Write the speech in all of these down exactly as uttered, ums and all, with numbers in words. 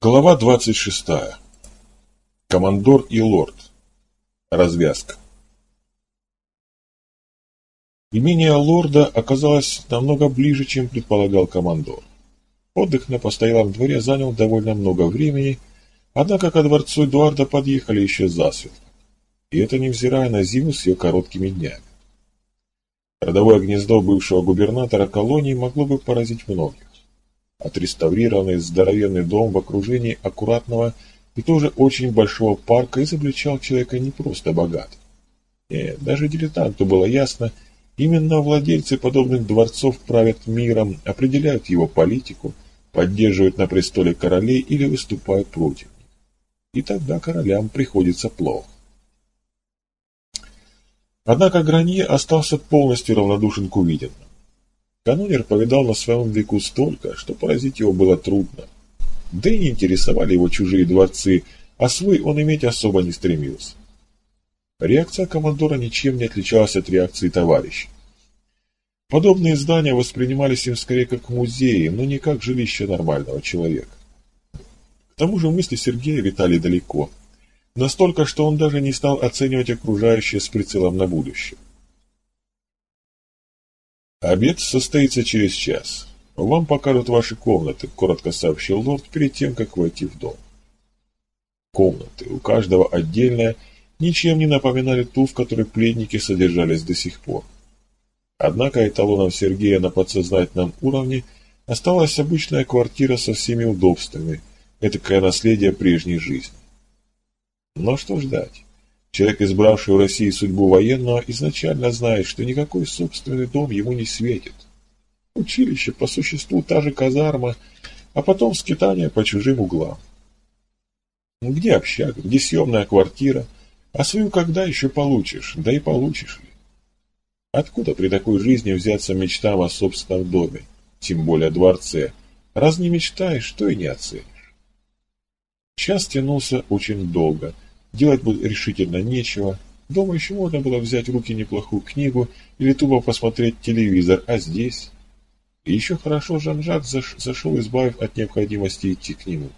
Глава двадцать шестая. Командор и лорд. Развязка. Имение лорда оказалось намного ближе, чем предполагал командор. Отдых на постоялом дворе занял довольно много времени, однако ко дворцу Эдуарда подъехали еще засветло, и это невзирая на зиму с ее короткими днями. Родовое гнездо бывшего губернатора колонии могло бы поразить многих. Отреставрированный здоровенный дом в окружении аккуратного и тоже очень большого парка изобличал человека не просто богатым. Нет, даже дилетанту было ясно, именно владельцы подобных дворцов правят миром, определяют его политику, поддерживают на престоле королей или выступают против них. И тогда королям приходится плохо. Однако Гранье остался полностью равнодушен к увиденному. Канонер повидал на своем веку столько, что поразить его было трудно. Да и не интересовали его чужие дворцы, а свой он иметь особо не стремился. Реакция командора ничем не отличалась от реакции товарищей. Подобные здания воспринимались им скорее как музеи, но не как жилище нормального человека. К тому же мысли Сергея витали далеко. Настолько, что он даже не стал оценивать окружающее с прицелом на будущее. «Обед состоится через час. Вам покажут ваши комнаты», — коротко сообщил лорд перед тем, как войти в дом. Комнаты, у каждого отдельная, ничем не напоминали ту, в которой пленники содержались до сих пор. Однако эталоном Сергея на подсознательном уровне осталась обычная квартира со всеми удобствами, этакое наследие прежней жизни. Но что ждать? Человек, избравший в России судьбу военного, изначально знает, что никакой собственный дом ему не светит. Училище, по существу, та же казарма, а потом скитание по чужим углам. Где общага, где съемная квартира, а свою когда еще получишь, да и получишь ли? Откуда при такой жизни взяться мечтам о собственном доме, тем более дворце? Раз не мечтаешь, то и не оценишь. Час тянулся очень долго. Делать было решительно нечего. Дома еще можно было взять в руки неплохую книгу или тупо посмотреть телевизор, а здесь... И еще хорошо Жан-Жак заш... зашел, избавив от необходимости идти к нему.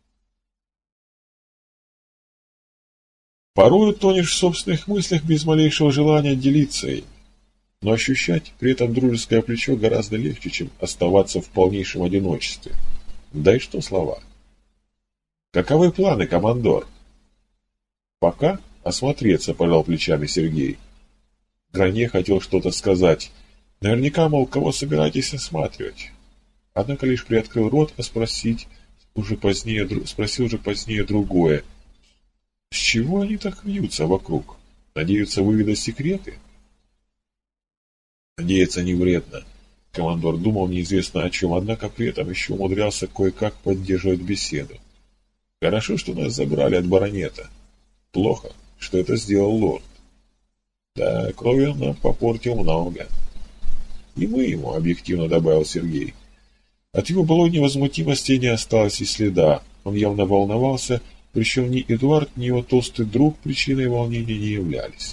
Порою тонешь в собственных мыслях без малейшего желания делиться ими. Но ощущать при этом дружеское плечо гораздо легче, чем оставаться в полнейшем одиночестве. Да и что слова. «Каковы планы, командор?» «Пока осмотреться», — пожал плечами Сергей. Гранье хотел что-то сказать. Наверняка, мол, кого собираетесь осматривать? Однако лишь приоткрыл рот, а спросить уже позднее, спросил уже позднее другое. С чего они так вьются вокруг? Надеются выведать секреты? Надеяться не вредно. Командор думал неизвестно о чем, однако при этом еще умудрялся кое-как поддерживать беседу. Хорошо, что нас забрали от баронета. Плохо, что это сделал лорд. Да, крови он нам попортил много. И мы ему, объективно добавил Сергей. От его былой невозмутимости не осталось и следа. Он явно волновался, причем ни Эдуард, ни его толстый друг причиной волнения не являлись.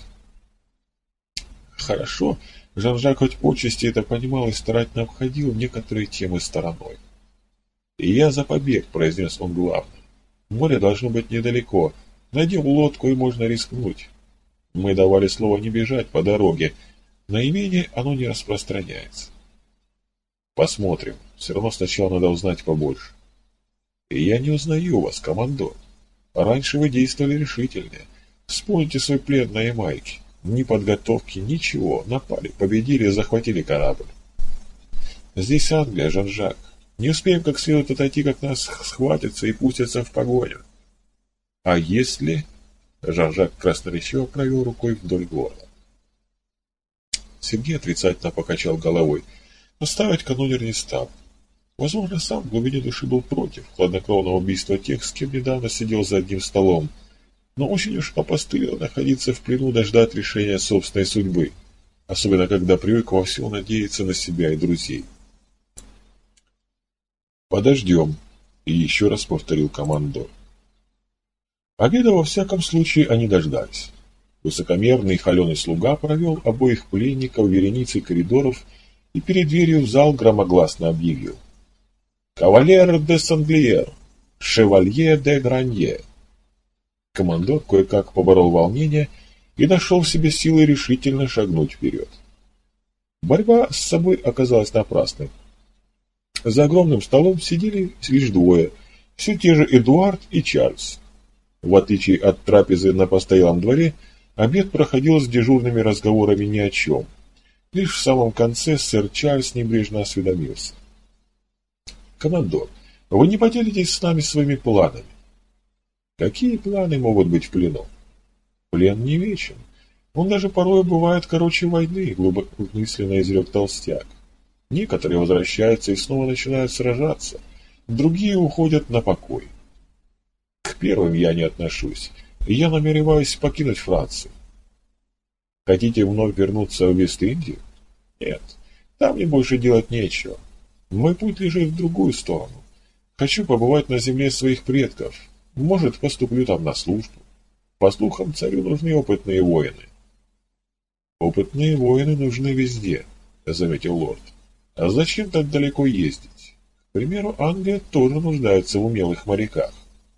Хорошо, Жан-Жак хоть отчасти это понимал и старательно обходил некоторые темы стороной. «И я за побег», — произнес он главным. «Море должно быть недалеко. Найдем лодку, и можно рискнуть. Мы давали слово не бежать по дороге. На имение оно не распространяется. Посмотрим. Все равно сначала надо узнать побольше. И я не узнаю вас, командор. Раньше вы действовали решительнее. Вспомните свой плен на Ямайке. Ни подготовки, ничего. Напали, победили, захватили корабль. Здесь Англия, Жан-Жак. Не успеем как следует отойти, как нас схватятся и пустятся в погоню. А если... Жан-Жак красноречиво провел рукой вдоль горла. Сергей отрицательно покачал головой, но ставить канонер не стал. Возможно, сам в глубине души был против хладнокровного убийства тех, с кем недавно сидел за одним столом, но очень уж опостылило находиться в плену, дождать решения собственной судьбы, особенно когда привык во всем надеяться на себя и друзей. «Подождем», — и еще раз повторил командор. Обеда во всяком случае они дождались. Высокомерный и холеный слуга провел обоих пленников вереницей коридоров и перед дверью в зал громогласно объявил: «Кавалер де Санглиер, «Шевалье де Гранье». Командор кое-как поборол волнение и нашел в себе силы решительно шагнуть вперед. Борьба с собой оказалась напрасной. За огромным столом сидели лишь двое, все те же Эдуард и Чарльз. В отличие от трапезы на постоялом дворе, обед проходил с дежурными разговорами ни о чем. Лишь в самом конце сэр Чарльз небрежно осведомился. «Командор, вы не поделитесь с нами своими планами?» «Какие планы могут быть в плену?» «Плен не вечен. Он даже порой бывает короче войны», — глубокомысленно изрек толстяк. «Некоторые возвращаются и снова начинают сражаться, другие уходят на покой. К первым я не отношусь, и я намереваюсь покинуть Францию». «Хотите вновь вернуться в Вест-Индию?» «Нет, там мне больше делать нечего. Мой путь лежит в другую сторону. Хочу побывать на земле своих предков. Может, поступлю там на службу. По слухам, царю нужны опытные воины». «Опытные воины нужны везде», — заметил лорд. «А зачем так далеко ездить? К примеру, Англия тоже нуждается в умелых моряках».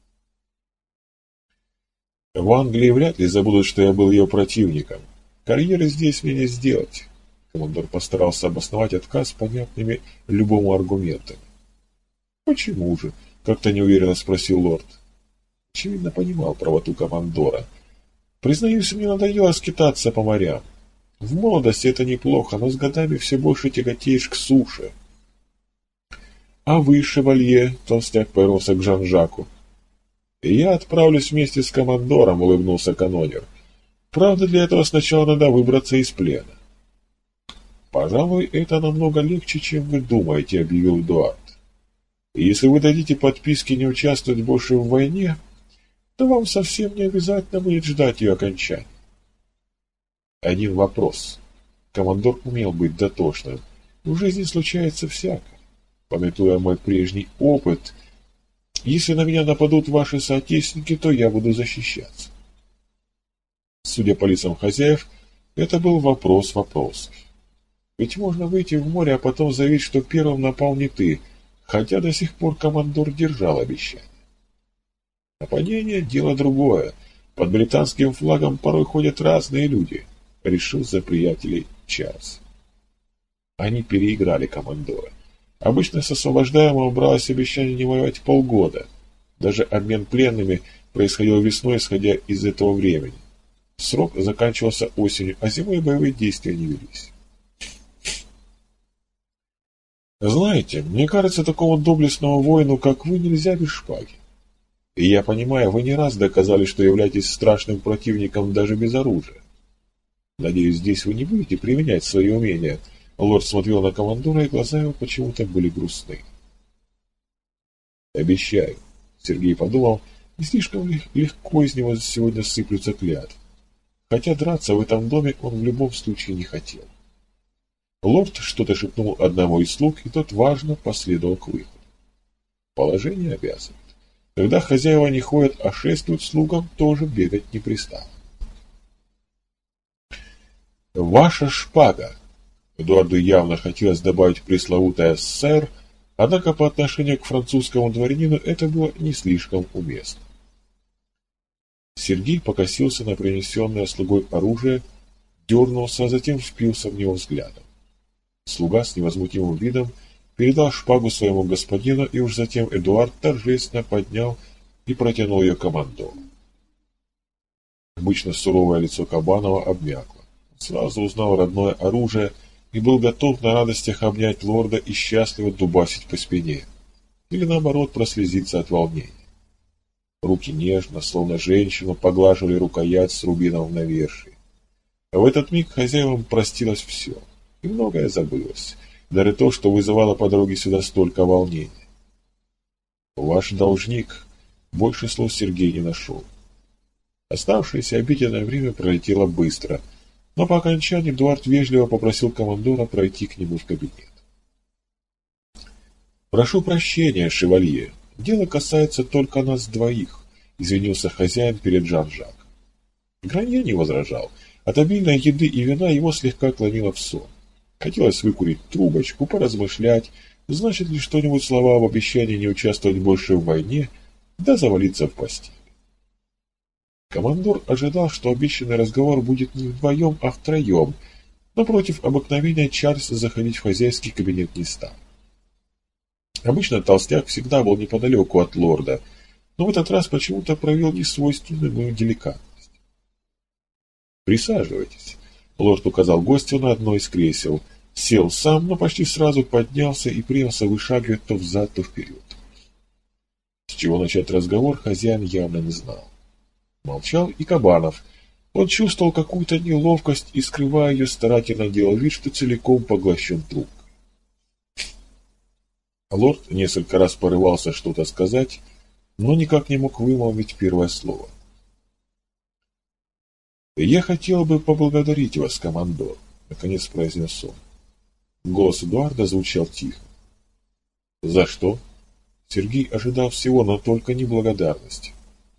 «В Англии вряд ли забудут, что я был ее противником. Карьеры здесь мне не сделать». Командор постарался обосновать отказ понятными любому аргументами. «Почему же?» — как-то неуверенно спросил лорд. Очевидно, понимал правоту командора. «Признаюсь, мне надоело скитаться по морям. В молодости это неплохо, но с годами все больше тяготеешь к суше». «А вы, шевалье?» — толстяк повернулся к Жан-Жаку. «Я отправлюсь вместе с командором», — улыбнулся канонер. «Правда, для этого сначала надо выбраться из плена». «Пожалуй, это намного легче, чем вы думаете», — объявил Эдуард. «Если вы дадите подписки не участвовать больше в войне, то вам совсем не обязательно будет ждать ее окончания». Один вопрос. Командор умел быть дотошным. В жизни случается всякое. Памятуя мой прежний опыт, если на меня нападут ваши соотечественники, то я буду защищаться. Судя по лицам хозяев, это был вопрос вопросов. Ведь можно выйти в море, а потом заявить, что первым напал не ты, хотя до сих пор командор держал обещание. Нападение – дело другое. Под британским флагом порой ходят разные люди, решил за приятелей Чарльз. Они переиграли командора. Обычно с освобождаемого бралось обещание не воевать полгода. Даже обмен пленными происходил весной, исходя из этого времени. Срок заканчивался осенью, а зимой боевые действия не велись. «Знаете, мне кажется, такому доблестному воину, как вы, нельзя без шпаги. И я понимаю, вы не раз доказали, что являетесь страшным противником даже без оружия. Надеюсь, здесь вы не будете применять свои умения». Лорд смотрел на командора, и глаза его почему-то были грустны. «Обещаю», — Сергей подумал, не слишком легко из него сегодня сыплются клятвы. Хотя драться в этом доме он в любом случае не хотел. Лорд что-то шепнул одному из слуг, и тот важно последовал к выходу. Положение обязывает. Когда хозяева не ходят, а шествуют, слугам тоже бегать не пристало. «Ваша шпага!» Эдуарду явно хотелось добавить пресловутое «сэр», однако по отношению к французскому дворянину это было не слишком уместно. Сергей покосился на принесенное слугой оружие, дернулся, а затем впился в него взглядом. Слуга с невозмутимым видом передал шпагу своему господину, и уж затем Эдуард торжественно поднял и протянул ее командору. Обычно суровое лицо Кабанова обмякло. Сразу узнал родное оружие и был готов на радостях обнять лорда и счастливо дубасить по спине, или наоборот прослезиться от волнения. Руки нежно, словно женщину, поглаживали рукоять с рубином в навершии. А в этот миг хозяевам простилось все, и многое забылось, даже то, что вызывало по дороге сюда столько волнения. «Ваш должник», больше слов Сергей не нашел. Оставшееся обеденное время пролетело быстро, но по окончании Эдуард вежливо попросил командора пройти к нему в кабинет. «Прошу прощения, шевалье, дело касается только нас двоих», — извинился хозяин перед Жан-Жаком. Гранье не возражал. От обильной еды и вина его слегка клонило в сон. Хотелось выкурить трубочку, поразмышлять, значит ли что-нибудь слова об обещании не участвовать больше в войне, да завалиться в постель. Командор ожидал, что обещанный разговор будет не вдвоем, а втроем, но против обыкновения Чарльз заходить в хозяйский кабинет не стал. Обычно толстяк всегда был неподалеку от лорда, но в этот раз почему-то проявил несвойственную ему деликатность. «Присаживайтесь», — лорд указал гостю на одно из кресел, сел сам, но почти сразу поднялся и принялся вышагивать то взад, то вперед. С чего начать разговор, хозяин явно не знал. Молчал и Кабанов. Он чувствовал какую-то неловкость и, скрывая ее, старательно делал вид, что целиком поглощен трубкой. Лорд несколько раз порывался что-то сказать, но никак не мог вымолвить первое слово. «Я хотел бы поблагодарить вас, командор», — наконец произнес он. Голос Эдуарда звучал тихо. «За что?» Сергей ожидал всего, но только не благодарности.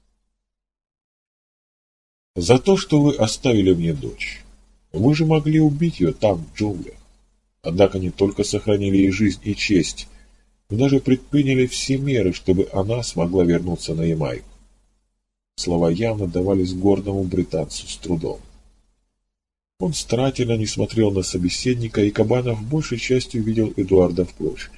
«За то, что вы оставили мне дочь. Вы же могли убить ее там, в джунглях. Однако не только сохранили ей жизнь и честь, но даже предприняли все меры, чтобы она смогла вернуться на Ямайку». Слова явно давались гордому британцу с трудом. Он старательно не смотрел на собеседника, и Кабанов большей частью видел Эдуарда в профиль.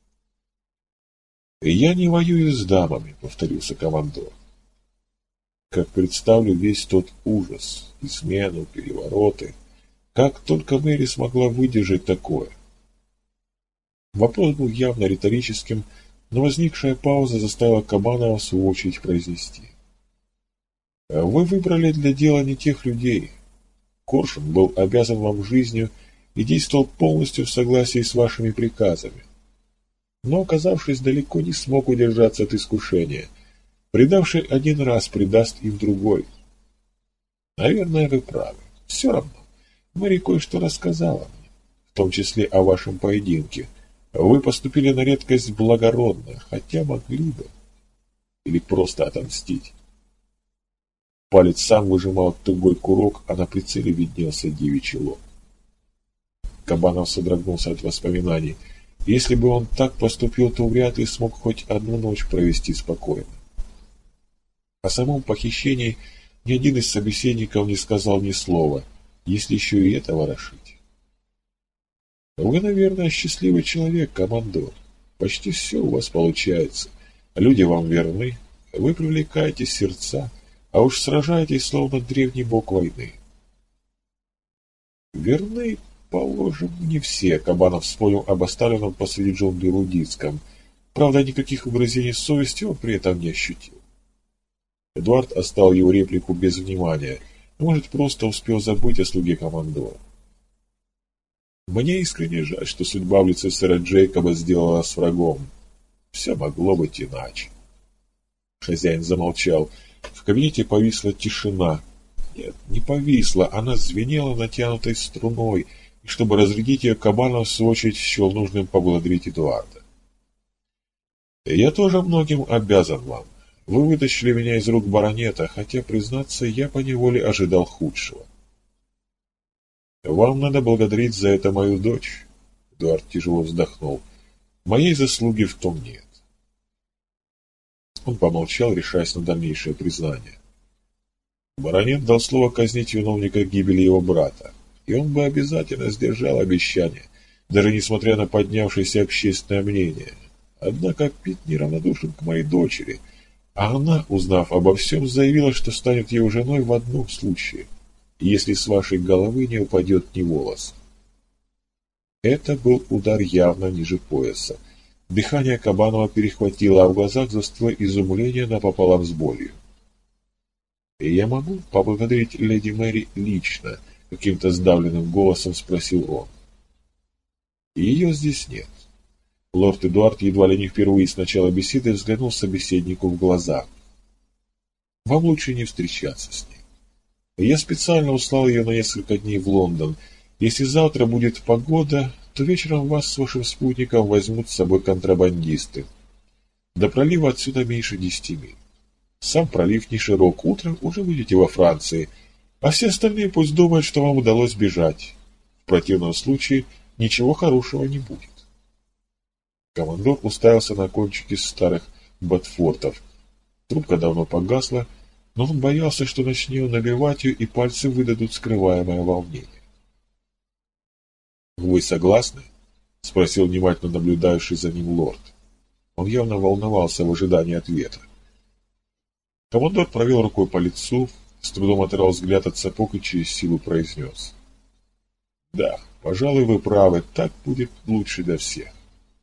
«Я не воюю с дамами», — повторился командор. «Как представлю весь тот ужас, измену, перевороты, как только Мэри смогла выдержать такое». Вопрос был явно риторическим, но возникшая пауза заставила Кабанова в свою очередь произнести. «Вы выбрали для дела не тех людей. Коршун был обязан вам жизнью и действовал полностью в согласии с вашими приказами. Но, оказавшись далеко, не смог удержаться от искушения. Предавший один раз предаст и в другой. Наверное, вы правы. Все равно. Мэри кое-что рассказала мне, в том числе о вашем поединке. Вы поступили на редкость благородно, хотя могли бы. Или просто отомстить». Палец сам выжимал тугой курок, а на прицеле виднелся девичий лоб. Кабанов содрогнулся от воспоминаний. Если бы он так поступил, то вряд ли смог хоть одну ночь провести спокойно. О самом похищении ни один из собеседников не сказал ни слова, если еще и это ворошить. «Вы, наверное, счастливый человек, командор. Почти все у вас получается. Люди вам верны, вы привлекаете сердца, а уж сражаетесь, словно древний бог войны». «Верны, положим, не все», — Кабанов вспомнил об оставленном посреди джунглей Рудицком. Правда, никаких угрызений совести он при этом не ощутил. Эдуард оставил его реплику без внимания, может, просто успел забыть о слуге командора. «Мне искренне жаль, что судьба в лице сэра Джейкоба сделала нас врагом. Все могло быть иначе». Хозяин замолчал. В кабинете повисла тишина. Нет, не повисла, она звенела натянутой струной, и чтобы разрядить ее, Кабанов в свою очередь счел нужным поблагодарить Эдуарда. «Я тоже многим обязан вам. Вы вытащили меня из рук баронета, хотя, признаться, я поневоле ожидал худшего. Вам надо благодарить за это мою дочь», — Эдуард тяжело вздохнул. «Моей заслуги в том нет». Он помолчал, решаясь на дальнейшее признание. Баронет дал слово казнить виновника гибели его брата, и он бы обязательно сдержал обещание, даже несмотря на поднявшееся общественное мнение. Однако Пит неравнодушен к моей дочери, а она, узнав обо всем, заявила, что станет его женой в одном случае, если с вашей головы не упадет ни волос. Это был удар явно ниже пояса. Дыхание Кабанова перехватило, а в глазах застыло изумление напополам с болью. «И я могу поблагодарить леди Мэри лично?» — каким-то сдавленным голосом спросил он. «Ее здесь нет». Лорд Эдуард едва ли не впервые с начала беседы взглянул собеседнику в глаза. «Вам лучше не встречаться с ней. Я специально услал ее на несколько дней в Лондон. Если завтра будет погода, то вечером вас с вашим спутником возьмут с собой контрабандисты. До пролива отсюда меньше десяти миль. Сам пролив не широк, утром уже будете во Франции, а все остальные пусть думают, что вам удалось бежать. В противном случае ничего хорошего не будет». Командор уставился на кончики старых ботфортов. Трубка давно погасла, но он боялся, что начнет набивать ее, и пальцы выдадут скрываемое волнение. «Вы согласны?» — спросил внимательно наблюдающий за ним лорд. Он явно волновался в ожидании ответа. Командор провел рукой по лицу, с трудом оторвал взгляд от сапог и через силу произнес: «Да, пожалуй, вы правы, так будет лучше для всех».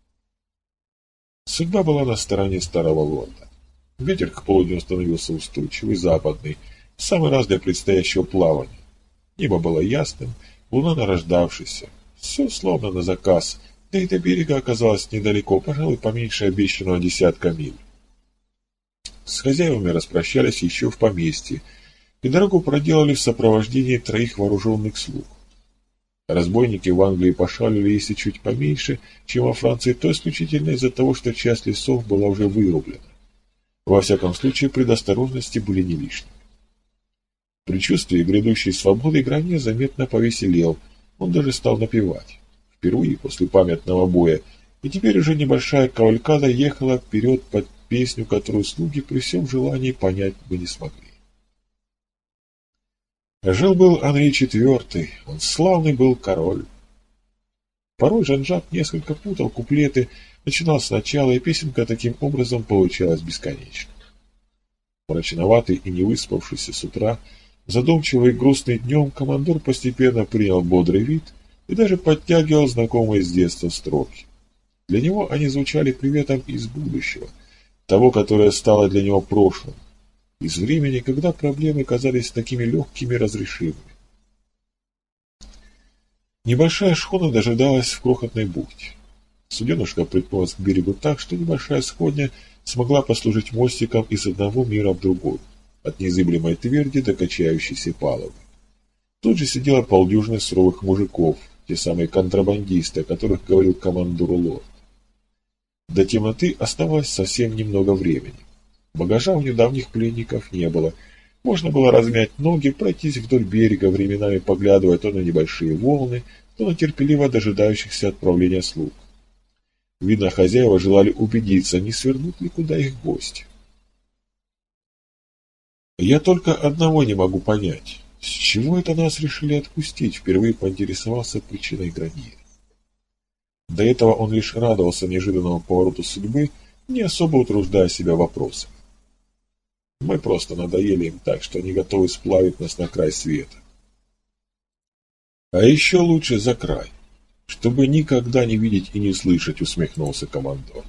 Судьба была на стороне старого лорда. Ветер к полудню становился устойчивый, западный, в самый раз для предстоящего плавания. Небо было ясным, луна нарождавшаяся. Все словно на заказ, да и до берега оказалось недалеко, пожалуй, поменьше обещанного десятка миль. С хозяевами распрощались еще в поместье, и дорогу проделали в сопровождении троих вооруженных слуг. Разбойники в Англии пошалили, если чуть поменьше, чем во Франции, то исключительно из-за того, что часть лесов была уже вырублена. Во всяком случае, предосторожности были не лишними. В предчувствии грядущей свободы Гранье заметно повеселел, он даже стал напевать. Впервые после памятного боя, и теперь уже небольшая кавалькада ехала вперед под песню, которую слуги при всем желании понять бы не смогли. Жил-был Анри четвёртый, он славный был король. Порой Жан-Жак несколько путал куплеты, начинал сначала, и песенка таким образом получалась бесконечной. Мрачноватый и не выспавшийся с утра, задумчивый и грустный днем, командор постепенно принял бодрый вид и даже подтягивал знакомые с детства строки. Для него они звучали приветом из будущего, того, которое стало для него прошлым, из времени, когда проблемы казались такими легкими и разрешимыми. Небольшая шхуна дожидалась в крохотной бухте. Суденышко приткнулось к берегу так, что небольшая сходня смогла послужить мостиком из одного мира в другой, от незыблемой тверди до качающейся палубы. Тут же сидело полдюжины суровых мужиков, те самые контрабандисты, о которых говорил командору лорд. До темноты оставалось совсем немного времени. Багажа у недавних пленников не было. Можно было размять ноги, пройтись вдоль берега, временами поглядывая то на небольшие волны, то на терпеливо дожидающихся отправления слуг. Видно, хозяева желали убедиться, не свернут ли куда их гости. «Я только одного не могу понять. С чего это нас решили отпустить?» — впервые поинтересовался причиной Гранье. До этого он лишь радовался неожиданному повороту судьбы, не особо утруждая себя вопросом. «Мы просто надоели им так, что они готовы сплавить нас на край света». «А еще лучше за край, чтобы никогда не видеть и не слышать», — усмехнулся командор.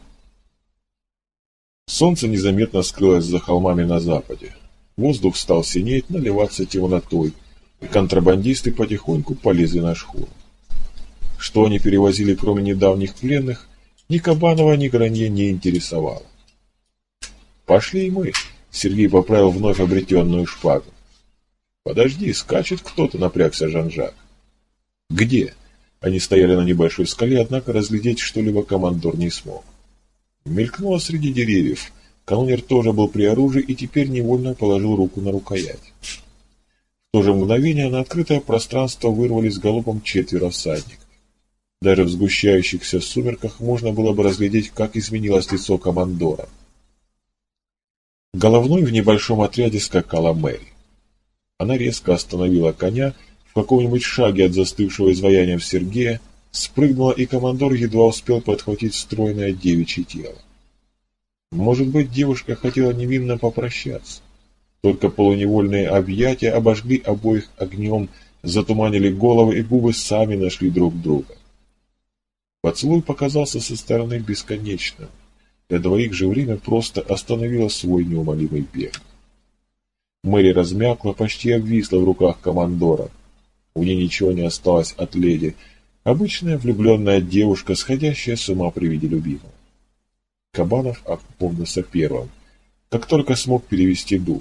Солнце незаметно скрылось за холмами на западе. Воздух стал синеть, наливаться темнотой, и контрабандисты потихоньку полезли на шхуну. Что они перевозили, кроме недавних пленных, ни Кабанова, ни Гранье не интересовало. «Пошли и мы», — Сергей поправил вновь обретенную шпагу. «Подожди, скачет кто-то», — напрягся Жан-Жак. «Где?» Они стояли на небольшой скале, однако разглядеть что-либо командор не смог. Мелькнуло среди деревьев. Канонер тоже был при оружии и теперь невольно положил руку на рукоять. В то же мгновение на открытое пространство вырвались галопом четверо всадников. Даже в сгущающихся сумерках можно было бы разглядеть, как изменилось лицо командора. Головной в небольшом отряде скакала Мэри. Она резко остановила коня в каком-нибудь шаге от застывшего изваяния Сергея, спрыгнула, и командор едва успел подхватить стройное девичье тело. Может быть, девушка хотела невинно попрощаться. Только полуневольные объятия обожгли обоих огнем, затуманили головы, и губы сами нашли друг друга. Поцелуй показался со стороны бесконечным. Для двоих же время просто остановило свой неумолимый бег. Мэри размякла, почти обвисла в руках командора. У ней ничего не осталось от леди. Обычная влюбленная девушка, сходящая с ума при виде любимого. Кабанов опомнился первым, как только смог перевести дух.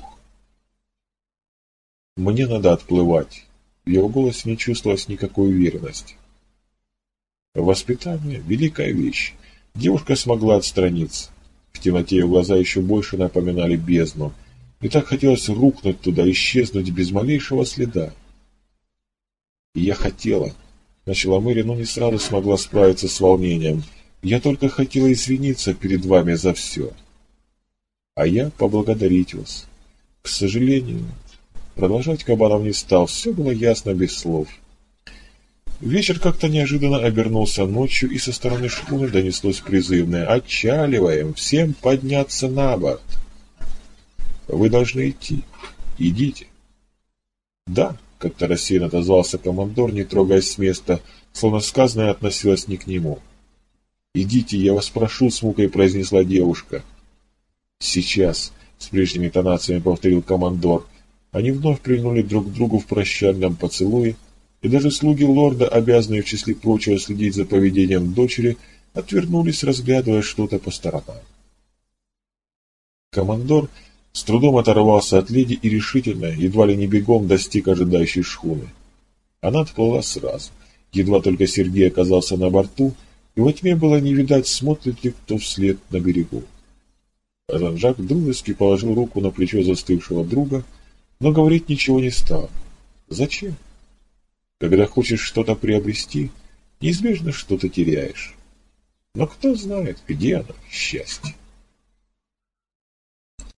«Мне надо отплывать». В его голосе не чувствовалось никакой уверенности. Воспитание – великая вещь. Девушка смогла отстраниться. В темноте ее глаза еще больше напоминали бездну. И так хотелось рухнуть туда, исчезнуть без малейшего следа. И я хотела, начала Мэри, но не сразу смогла справиться с волнением. Я только хотела извиниться перед вами за все. а я поблагодарить вас. К сожалению, продолжать Кабанов не стал, все было ясно без слов. Вечер как-то неожиданно обернулся ночью, и со стороны шхуны донеслось призывное: «Отчаливаем! Всем подняться на борт!» «Вы должны идти. Идите». «Да», — как-то рассеянно отозвался командор, не трогаясь с места, словно сказанное относилось не к нему. «Идите, я вас прошу», — с мукой произнесла девушка. «Сейчас», — с прежними тонациями повторил командор. Они вновь прильнули друг к другу в прощальном поцелуе, и даже слуги лорда, обязанные в числе прочего следить за поведением дочери, отвернулись, разглядывая что-то по сторонам. Командор с трудом оторвался от леди и решительно, едва ли не бегом, достиг ожидающей шхуны. Она отплыла сразу, едва только Сергей оказался на борту, и во тьме было не видать, смотрит ли кто вслед на берегу. Жан-Жак дружески положил руку на плечо застывшего друга, но говорить ничего не стал. Зачем? Когда хочешь что-то приобрести, неизбежно что-то теряешь. Но кто знает, где оно, счастье.